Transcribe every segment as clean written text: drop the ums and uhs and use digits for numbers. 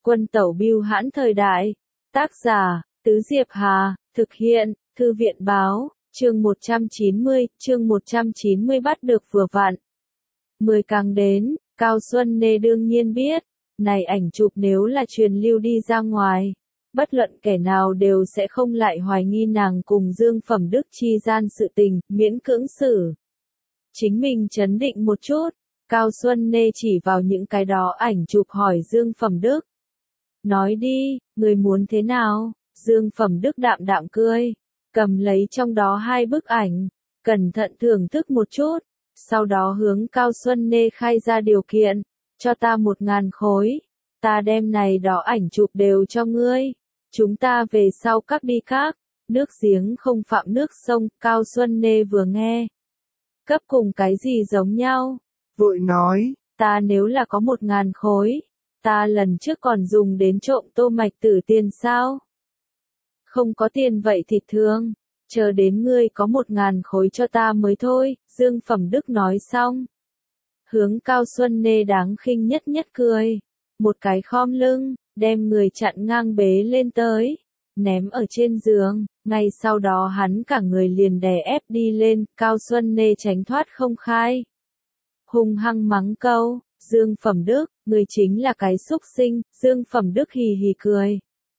Quân tẩu bưu hãn thời đại. Tác giả, Tứ Diệp Hà, thực hiện, Thư viện báo, chương 190 bắt được vừa vặn. 10 càng đến, Cao Xuân Nê đương nhiên biết, này ảnh chụp nếu là truyền lưu đi ra ngoài, bất luận kẻ nào đều sẽ không lại hoài nghi nàng cùng Dương Phẩm Đức chi gian sự tình, miễn cưỡng xử. Chính mình chấn định một chút, Cao Xuân Nê chỉ vào những cái đó ảnh chụp hỏi Dương Phẩm Đức. Nói đi, người muốn thế nào? Dương Phẩm Đức đạm đạm cười, cầm lấy trong đó 2 bức ảnh, cẩn thận thưởng thức một chút, sau đó hướng Cao Xuân Nê khai ra điều kiện, cho ta 1000 khối, ta đem này đó ảnh chụp đều cho ngươi, chúng ta về sau các đi khác, nước giếng không phạm nước sông, Cao Xuân Nê vừa nghe. Cấp cùng cái gì giống nhau? Vội nói, ta nếu là có 1000 khối, ta lần trước còn dùng đến trộm Tô Mạch Tử tiền sao? Không có tiền vậy thì thương, chờ đến ngươi có 1000 khối cho ta mới thôi, Dương Phẩm Đức nói xong. Hướng Cao Xuân Nê đáng khinh nhất nhất cười, một cái khom lưng, đem người chặn ngang bế lên tới, ném ở trên giường, ngay sau đó hắn cả người liền đè ép đi lên, Cao Xuân Nê tránh thoát không khai. Hung hăng mắng câu, Dương Phẩm Đức, người chính là cái xúc sinh, Dương Phẩm Đức hì hì cười.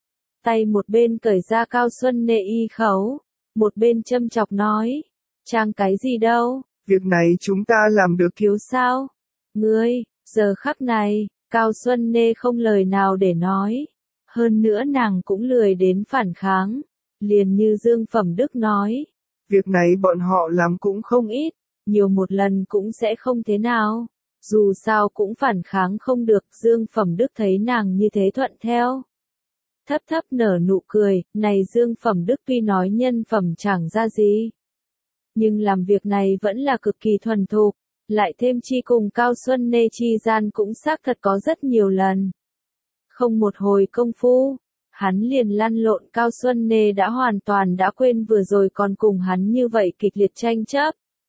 Tay một bên cởi ra Cao Xuân Nê y khấu, một bên châm chọc nói, trang cái gì đâu, việc này chúng ta làm được. cứu sao? Ngươi, giờ khắc này, Cao Xuân Nê không lời nào để nói, hơn nữa nàng cũng lười đến phản kháng, liền như Dương Phẩm Đức nói. Việc này bọn họ làm cũng không ít, nhiều một lần cũng sẽ không thế nào, dù sao cũng phản kháng không được, Dương Phẩm Đức thấy nàng như thế thuận theo. Thấp thấp nở nụ cười, này Dương Phẩm Đức tuy nói nhân phẩm chẳng ra gì, nhưng làm việc này vẫn là cực kỳ thuần thục, lại thêm chi cùng Cao Xuân Nê chi gian cũng xác thật có rất nhiều lần. Không một hồi công phu, hắn liền lăn lộn, Cao Xuân Nê đã hoàn toàn đã quên vừa rồi còn cùng hắn như vậy kịch liệt tranh chấp.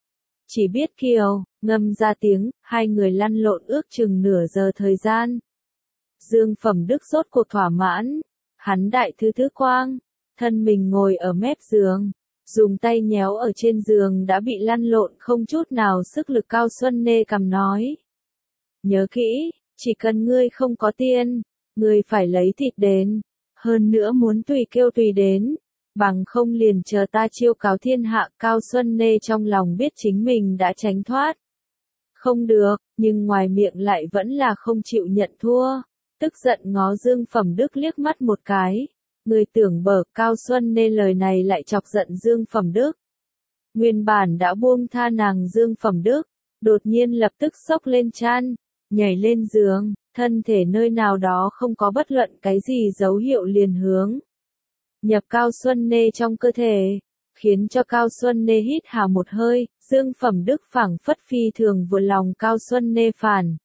Chỉ biết kiều, ngâm ra tiếng, hai người lăn lộn ước chừng nửa giờ thời gian. Dương Phẩm Đức rốt cuộc thỏa mãn, hắn đại thứ quang, thân mình ngồi ở mép giường, dùng tay nhéo ở trên giường đã bị lăn lộn không chút nào sức lực, Cao Xuân Nê cầm nói. Nhớ kỹ, chỉ cần ngươi không có tiền, ngươi phải lấy thịt đến, hơn nữa muốn tùy kêu tùy đến, bằng không liền chờ ta chiêu cáo thiên hạ. Cao Xuân Nê trong lòng biết chính mình đã tránh thoát. Không được, nhưng ngoài miệng lại vẫn là không chịu nhận thua, tức giận ngó Dương Phẩm Đức liếc mắt một cái. Người tưởng bở, Cao Xuân Nê lời này lại chọc giận Dương Phẩm Đức. Nguyên bản đã buông tha nàng Dương Phẩm Đức, đột nhiên lập tức xốc lên chăn, nhảy lên giường, thân thể nơi nào đó không có bất luận cái gì dấu hiệu liền hướng nhập Cao Xuân Nê trong cơ thể, khiến cho Cao Xuân Nê hít hà một hơi, Dương Phẩm Đức phảng phất phi thường vừa lòng Cao Xuân Nê phản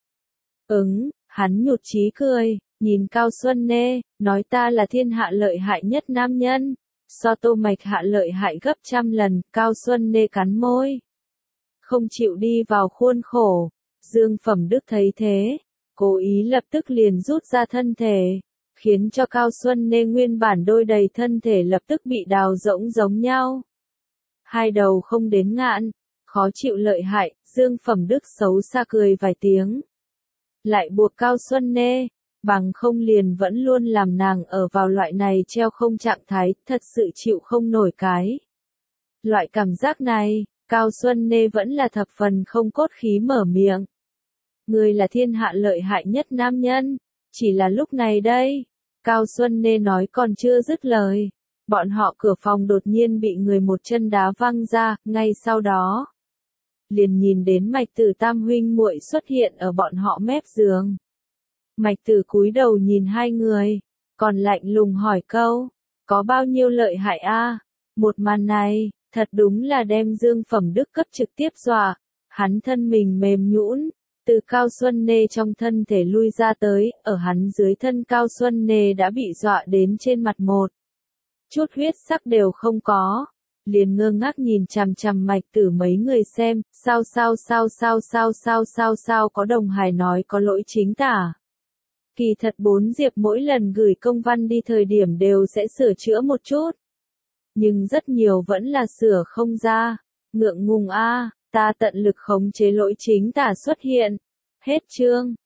hắn nhụt chí cười, nhìn Cao Xuân Nê, nói ta là thiên hạ lợi hại nhất nam nhân, so Tô Mạch hạ lợi hại gấp trăm lần. Cao Xuân Nê cắn môi, không chịu đi vào khuôn khổ. Dương Phẩm Đức thấy thế, cố ý lập tức liền rút ra thân thể, khiến cho Cao Xuân Nê nguyên bản đôi đầy thân thể lập tức bị đào rỗng giống nhau. Hai đầu không đến ngạn, khó chịu lợi hại, Dương Phẩm Đức xấu xa cười vài tiếng. Lại buộc Cao Xuân Nê, bằng không liền vẫn luôn làm nàng ở vào loại này treo không trạng thái, thật sự chịu không nổi cái. Loại cảm giác này, Cao Xuân Nê vẫn là thập phần không cốt khí mở miệng. Ngươi là thiên hạ lợi hại nhất nam nhân, chỉ là lúc này đây. Cao Xuân Nê nói còn chưa dứt lời, bọn họ cửa phòng đột nhiên bị người một chân đá văng ra, ngay sau đó liền nhìn đến Mạch Tử tam huynh muội xuất hiện ở bọn họ mép giường. Mạch Tử cúi đầu nhìn hai người, còn lạnh lùng hỏi câu, có bao nhiêu lợi hại a? Một màn này, thật đúng là đem Dương Phẩm Đức cấp trực tiếp dọa, hắn thân mình mềm nhũn, từ Cao Xuân Nê trong thân thể lui ra tới, ở hắn dưới thân Cao Xuân Nê đã bị dọa đến trên mặt một chút huyết sắc đều không có, liền ngơ ngác nhìn chằm chằm Mạch Tử mấy người xem, sao có đồng hài nói có lỗi chính tả. Kỳ thật bốn Diệp mỗi lần gửi công văn đi thời điểm đều sẽ sửa chữa một chút. Nhưng rất nhiều vẫn là sửa không ra. Ngượng ngùng a, ta tận lực khống chế lỗi chính tả xuất hiện. Hết chương.